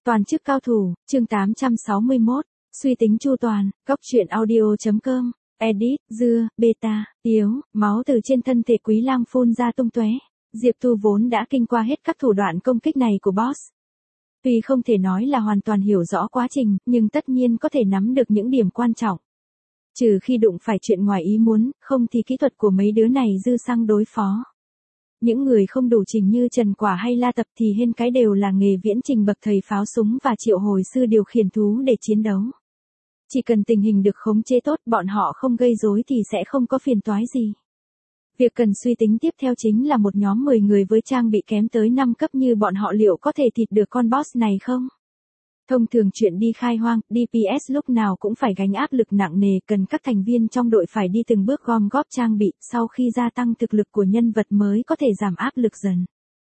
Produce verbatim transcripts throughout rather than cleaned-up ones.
Toàn chức cao thủ, chương tám trăm sáu mươi mốt, suy tính chu toàn, góc truyện audio.com, edit, dưa, beta, yếu, máu từ trên thân thể Quý Lang phun ra tung tóe. Diệp Tu vốn đã kinh qua hết các thủ đoạn công kích này của boss. Tuy không thể nói là hoàn toàn hiểu rõ quá trình, nhưng tất nhiên có thể nắm được những điểm quan trọng. Trừ khi đụng phải chuyện ngoài ý muốn, không thì kỹ thuật của mấy đứa này dư xăng đối phó. Những người không đủ trình như Trần Quả hay La Tập thì hên cái đều là nghề viễn trình bậc thầy pháo súng và triệu hồi sư điều khiển thú để chiến đấu. Chỉ cần tình hình được khống chế tốt, bọn họ không gây rối thì sẽ không có phiền toái gì. Việc cần suy tính tiếp theo chính là một nhóm mười người với trang bị kém tới năm cấp như bọn họ liệu có thể thịt được con boss này không? Thông thường chuyện đi khai hoang, đê pê ét lúc nào cũng phải gánh áp lực nặng nề, cần các thành viên trong đội phải đi từng bước gom góp trang bị, sau khi gia tăng thực lực của nhân vật mới có thể giảm áp lực dần.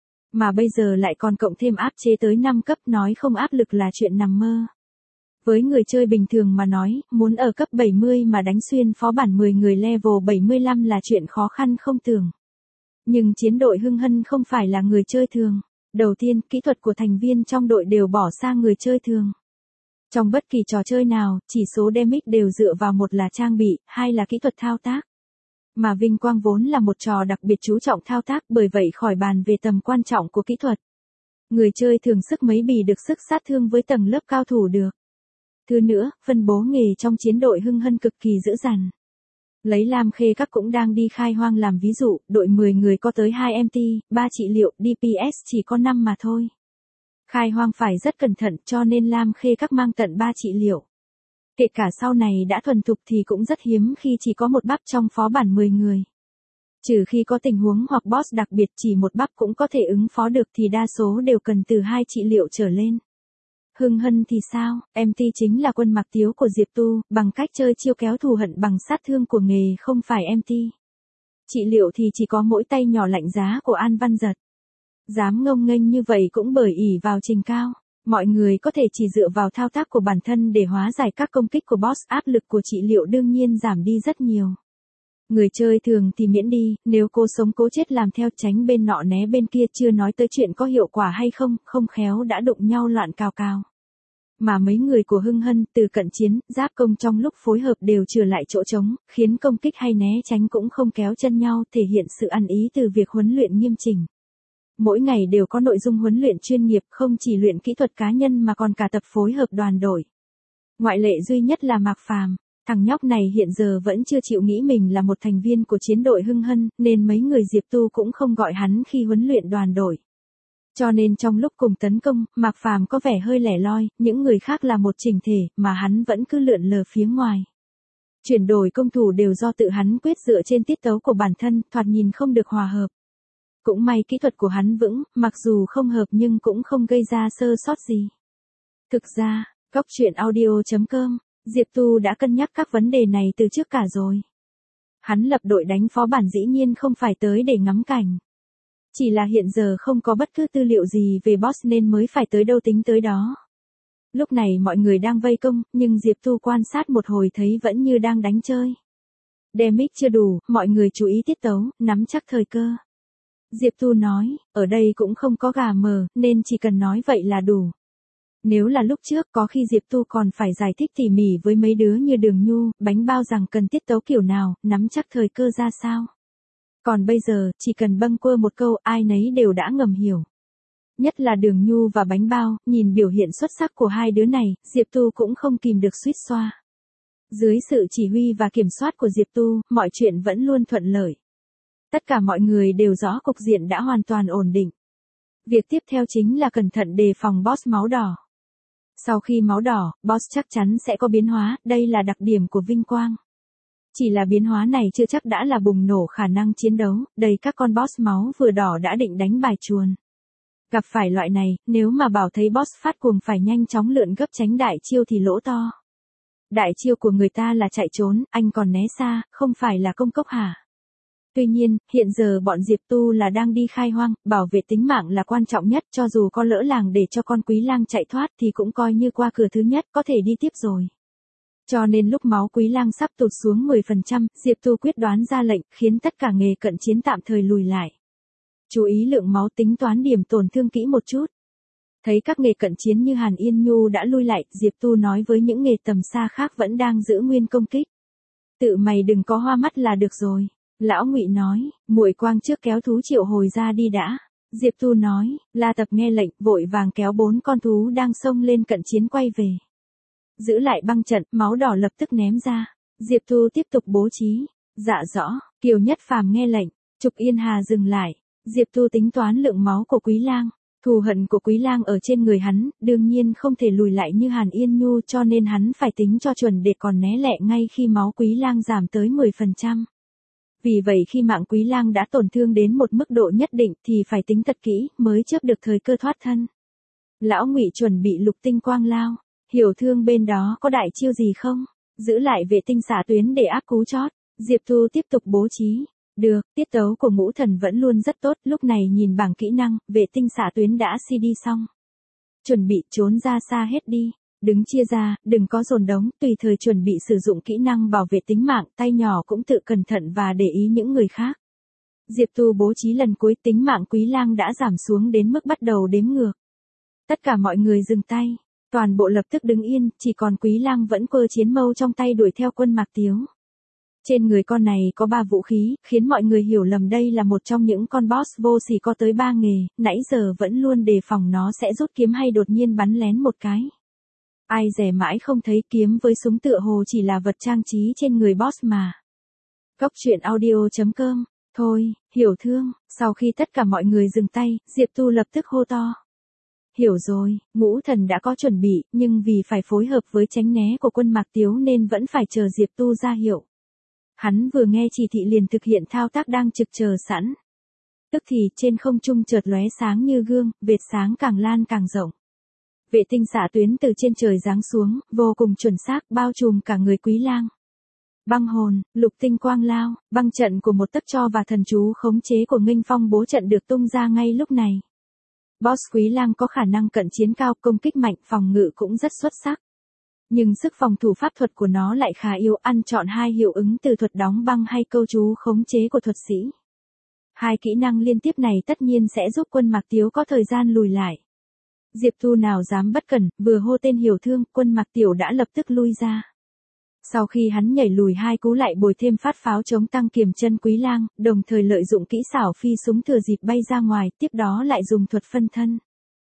Mà bây giờ lại còn cộng thêm áp chế tới năm cấp, nói không áp lực là chuyện nằm mơ. Với người chơi bình thường mà nói, muốn ở cấp bảy mươi mà đánh xuyên phó bản mười người level bảy mươi lăm là chuyện khó khăn không tưởng. Nhưng chiến đội Hưng Hân không phải là người chơi thường. Đầu tiên, kỹ thuật của thành viên trong đội đều bỏ sang người chơi thường. Trong bất kỳ trò chơi nào, chỉ số damage đều dựa vào một là trang bị, hai là kỹ thuật thao tác. Mà Vinh Quang vốn là một trò đặc biệt chú trọng thao tác, bởi vậy khỏi bàn về tầm quan trọng của kỹ thuật. Người chơi thường sức mấy bì được sức sát thương với tầng lớp cao thủ được. Thứ nữa, phân bố nghề trong chiến đội Hưng Hân cực kỳ dữ dằn. Lấy Lam Khê Các cũng đang đi khai hoang làm ví dụ, đội mười người có tới hai em tê, ba trị liệu, đê pê ét chỉ có năm mà thôi. Khai hoang phải rất cẩn thận cho nên Lam Khê Các mang tận ba trị liệu. Kể cả sau này đã thuần thục thì cũng rất hiếm khi chỉ có một bắp trong phó bản mười người. Trừ khi có tình huống hoặc boss đặc biệt chỉ một bắp cũng có thể ứng phó được thì đa số đều cần từ hai trị liệu trở lên. Hưng Hân thì sao, em tê chính là quân mặc tiếu của Diệp Tu, bằng cách chơi chiêu kéo thù hận bằng sát thương của nghề không phải em tê. Trị liệu thì chỉ có mỗi tay nhỏ lạnh giá của An Văn Giật. Dám ngông nghênh như vậy cũng bởi ỷ vào trình cao, mọi người có thể chỉ dựa vào thao tác của bản thân để hóa giải các công kích của boss, áp lực của trị liệu đương nhiên giảm đi rất nhiều. Người chơi thường thì miễn đi, nếu cố sống cố chết làm theo tránh bên nọ né bên kia chưa nói tới chuyện có hiệu quả hay không, không khéo đã đụng nhau loạn cào cào. Mà mấy người của Hưng Hân từ cận chiến, giáp công trong lúc phối hợp đều chừa lại chỗ trống, khiến công kích hay né tránh cũng không kéo chân nhau, thể hiện sự ăn ý từ việc huấn luyện nghiêm chỉnh. Mỗi ngày đều có nội dung huấn luyện chuyên nghiệp, không chỉ luyện kỹ thuật cá nhân mà còn cả tập phối hợp đoàn đội. Ngoại lệ duy nhất là Mạc Phàm, thằng nhóc này hiện giờ vẫn chưa chịu nghĩ mình là một thành viên của chiến đội Hưng Hân, nên mấy người Diệp Tu cũng không gọi hắn khi huấn luyện đoàn đội. Cho nên trong lúc cùng tấn công, Mạc Phàm có vẻ hơi lẻ loi, những người khác là một chỉnh thể, mà hắn vẫn cứ lượn lờ phía ngoài. Chuyển đổi công thủ đều do tự hắn quyết dựa trên tiết tấu của bản thân, thoạt nhìn không được hòa hợp. Cũng may kỹ thuật của hắn vững, mặc dù không hợp nhưng cũng không gây ra sơ sót gì. Thực ra, góc truyện audio.com, Diệp Tu đã cân nhắc các vấn đề này từ trước cả rồi. Hắn lập đội đánh phó bản dĩ nhiên không phải tới để ngắm cảnh. Chỉ là hiện giờ không có bất cứ tư liệu gì về boss nên mới phải tới đâu tính tới đó. Lúc này mọi người đang vây công, nhưng Diệp Tu quan sát một hồi thấy vẫn như đang đánh chơi. Damage chưa đủ, mọi người chú ý tiết tấu, nắm chắc thời cơ. Diệp Tu nói, ở đây cũng không có gà mờ, nên chỉ cần nói vậy là đủ. Nếu là lúc trước có khi Diệp Tu còn phải giải thích tỉ mỉ với mấy đứa như Đường Nhu, Bánh Bao rằng cần tiết tấu kiểu nào, nắm chắc thời cơ ra sao. Còn bây giờ, chỉ cần bâng quơ một câu, ai nấy đều đã ngầm hiểu. Nhất là Đường Nhu và Bánh Bao, nhìn biểu hiện xuất sắc của hai đứa này, Diệp Tu cũng không kìm được suýt xoa. Dưới sự chỉ huy và kiểm soát của Diệp Tu, mọi chuyện vẫn luôn thuận lợi. Tất cả mọi người đều rõ cục diện đã hoàn toàn ổn định. Việc tiếp theo chính là cẩn thận đề phòng boss máu đỏ. Sau khi máu đỏ, boss chắc chắn sẽ có biến hóa, đây là đặc điểm của Vinh Quang. Chỉ là biến hóa này chưa chắc đã là bùng nổ khả năng chiến đấu, đầy các con boss máu vừa đỏ đã định đánh bài chuồn. Gặp phải loại này, nếu mà bảo thấy boss phát cuồng phải nhanh chóng lượn gấp tránh đại chiêu thì lỗ to. Đại chiêu của người ta là chạy trốn, anh còn né xa, không phải là công cốc hả? Tuy nhiên, hiện giờ bọn Diệp Tu là đang đi khai hoang, bảo vệ tính mạng là quan trọng nhất, cho dù có lỡ làng để cho con Quý Lang chạy thoát thì cũng coi như qua cửa thứ nhất, có thể đi tiếp rồi. Cho nên lúc máu Quý Lang sắp tụt xuống mười phần trăm, Diệp Tu quyết đoán ra lệnh, khiến tất cả nghề cận chiến tạm thời lùi lại. Chú ý lượng máu, tính toán điểm tổn thương kỹ một chút. Thấy các nghề cận chiến như Hàn Yên Nhu đã lui lại, Diệp Tu nói với những nghề tầm xa khác vẫn đang giữ nguyên công kích. Tự mày đừng có hoa mắt là được rồi. Lão Ngụy nói, muội quang trước kéo thú triệu hồi ra đi đã. Diệp Tu nói, La Tập nghe lệnh, vội vàng kéo bốn con thú đang xông lên cận chiến quay về. Giữ lại băng trận, máu đỏ lập tức ném ra. Diệp Tu tiếp tục bố trí. Dạ rõ, Kiều Nhất Phàm nghe lệnh, Trục Yên Hà dừng lại. Diệp Tu tính toán lượng máu của Quý Lang. Thù hận của Quý Lang ở trên người hắn, đương nhiên không thể lùi lại như Hàn Yên Nhu, cho nên hắn phải tính cho chuẩn để còn né lẹ ngay khi máu Quý Lang giảm tới mười phần trăm. Vì vậy khi mạng Quý Lang đã tổn thương đến một mức độ nhất định thì phải tính thật kỹ mới chớp được thời cơ thoát thân. Lão Ngụy chuẩn bị lục tinh quang lao. Hiểu Thương bên đó có đại chiêu gì không? Giữ lại vệ tinh xạ tuyến để áp cú chót. Diệp Tu tiếp tục bố trí. Được, tiết tấu của Ngũ Thần vẫn luôn rất tốt, lúc này nhìn bảng kỹ năng, vệ tinh xạ tuyến đã xê đê xong. Chuẩn bị trốn ra xa hết đi. Đứng chia ra, đừng có dồn đống, tùy thời chuẩn bị sử dụng kỹ năng bảo vệ tính mạng, tay nhỏ cũng tự cẩn thận và để ý những người khác. Diệp Tu bố trí lần cuối, tính mạng Quý Lang đã giảm xuống đến mức bắt đầu đếm ngược. Tất cả mọi người dừng tay, toàn bộ lập tức đứng yên, chỉ còn Quý Lang vẫn cơ chiến mâu trong tay đuổi theo Quân Mạc Tiếu. Trên người con này có ba vũ khí, khiến mọi người hiểu lầm đây là một trong những con boss vô sỉ có tới ba nghề, nãy giờ vẫn luôn đề phòng nó sẽ rút kiếm hay đột nhiên bắn lén một cái. Ai dè mãi không thấy kiếm với súng tựa hồ chỉ là vật trang trí trên người boss mà. Góc truyện audio chấm com, thôi, Hiểu Thương, sau khi tất cả mọi người dừng tay, Diệp Tu lập tức hô to. Hiểu rồi, Ngũ Thần đã có chuẩn bị, nhưng vì phải phối hợp với tránh né của Quân Mạc Tiếu nên vẫn phải chờ Diệp Tu ra hiệu. Hắn vừa nghe chỉ thị liền thực hiện thao tác đang trực chờ sẵn. Tức thì trên không trung chợt lóe sáng như gương, vệt sáng càng lan càng rộng. Vệ tinh xạ tuyến từ trên trời giáng xuống, vô cùng chuẩn xác, bao trùm cả người Quý Lang. Băng hồn, lục tinh quang lao, băng trận của một tấc cho và thần chú khống chế của Nghênh Phong bố trận được tung ra ngay lúc này. Boss Quý Lang có khả năng cận chiến cao, công kích mạnh, phòng ngự cũng rất xuất sắc. Nhưng sức phòng thủ pháp thuật của nó lại khá yếu, ăn chọn hai hiệu ứng từ thuật đóng băng hay câu chú khống chế của thuật sĩ. Hai kỹ năng liên tiếp này tất nhiên sẽ giúp Quân Mạc Tiếu có thời gian lùi lại. Diệp Tu nào dám bất cẩn, vừa hô tên Hiểu Thương, Quân Mạc Tiểu đã lập tức lui ra. Sau khi hắn nhảy lùi hai cú lại bồi thêm phát pháo chống tăng kiềm chân Quý Lang, đồng thời lợi dụng kỹ xảo phi súng thừa dịp bay ra ngoài, tiếp đó lại dùng thuật phân thân.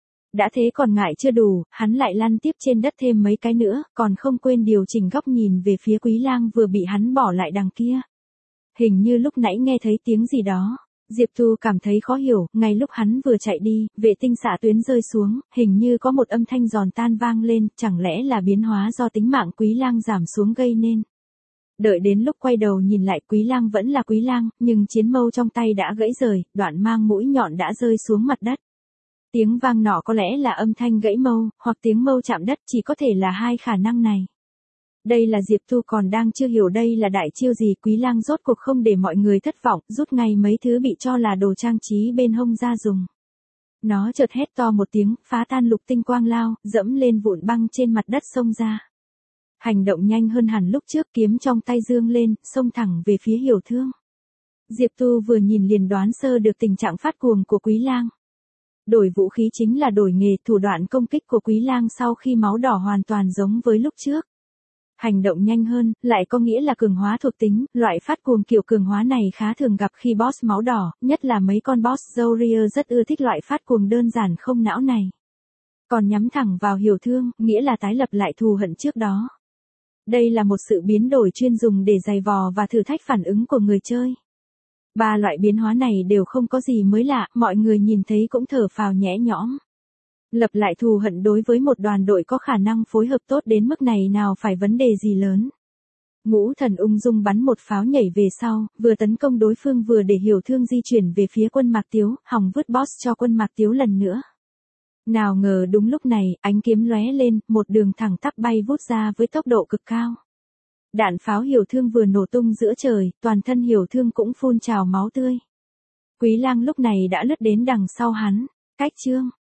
Đã thế còn ngại chưa đủ, hắn lại lăn tiếp trên đất thêm mấy cái nữa, còn không quên điều chỉnh góc nhìn về phía Quý Lang vừa bị hắn bỏ lại đằng kia. Hình như lúc nãy nghe thấy tiếng gì đó. Diệp Tu cảm thấy khó hiểu, ngay lúc hắn vừa chạy đi, vệ tinh xạ tuyến rơi xuống, hình như có một âm thanh giòn tan vang lên, chẳng lẽ là biến hóa do tính mạng Quý Lang giảm xuống gây nên. Đợi đến lúc quay đầu nhìn lại, Quý Lang vẫn là Quý Lang, nhưng chiến mâu trong tay đã gãy rời, đoạn mang mũi nhọn đã rơi xuống mặt đất. Tiếng vang nọ có lẽ là âm thanh gãy mâu, hoặc tiếng mâu chạm đất, chỉ có thể là hai khả năng này. Đây là Diệp Tu còn đang chưa hiểu đây là đại chiêu gì. Quý Lang rốt cuộc không để mọi người thất vọng, rút ngay mấy thứ bị cho là đồ trang trí bên hông ra dùng. Nó chợt hét to một tiếng, phá tan lục tinh quang lao, dẫm lên vụn băng trên mặt đất xông ra. Hành động nhanh hơn hẳn lúc trước, kiếm trong tay dương lên, xông thẳng về phía Hiểu Thương. Diệp Tu vừa nhìn liền đoán sơ được tình trạng phát cuồng của Quý Lang. Đổi vũ khí chính là đổi nghề, thủ đoạn công kích của Quý Lang sau khi máu đỏ hoàn toàn giống với lúc trước. Hành động nhanh hơn, lại có nghĩa là cường hóa thuộc tính, loại phát cuồng kiểu cường hóa này khá thường gặp khi boss máu đỏ, nhất là mấy con boss Warrior rất ưa thích loại phát cuồng đơn giản không não này. Còn nhắm thẳng vào Hiểu Thương, nghĩa là tái lập lại thù hận trước đó. Đây là một sự biến đổi chuyên dùng để giày vò và thử thách phản ứng của người chơi. Ba loại biến hóa này đều không có gì mới lạ, mọi người nhìn thấy cũng thở phào nhẹ nhõm. Lập lại thù hận đối với một đoàn đội có khả năng phối hợp tốt đến mức này nào phải vấn đề gì lớn. Ngũ Thần ung dung bắn một pháo nhảy về sau, vừa tấn công đối phương vừa để Hiểu Thương di chuyển về phía Quân Mạc Tiếu, hòng vứt boss cho Quân Mạc Tiếu lần nữa. Nào ngờ đúng lúc này, ánh kiếm lóe lên, một đường thẳng tắp bay vút ra với tốc độ cực cao. Đạn pháo Hiểu Thương vừa nổ tung giữa trời, toàn thân Hiểu Thương cũng phun trào máu tươi. Quý Lang lúc này đã lướt đến đằng sau hắn. Cách chương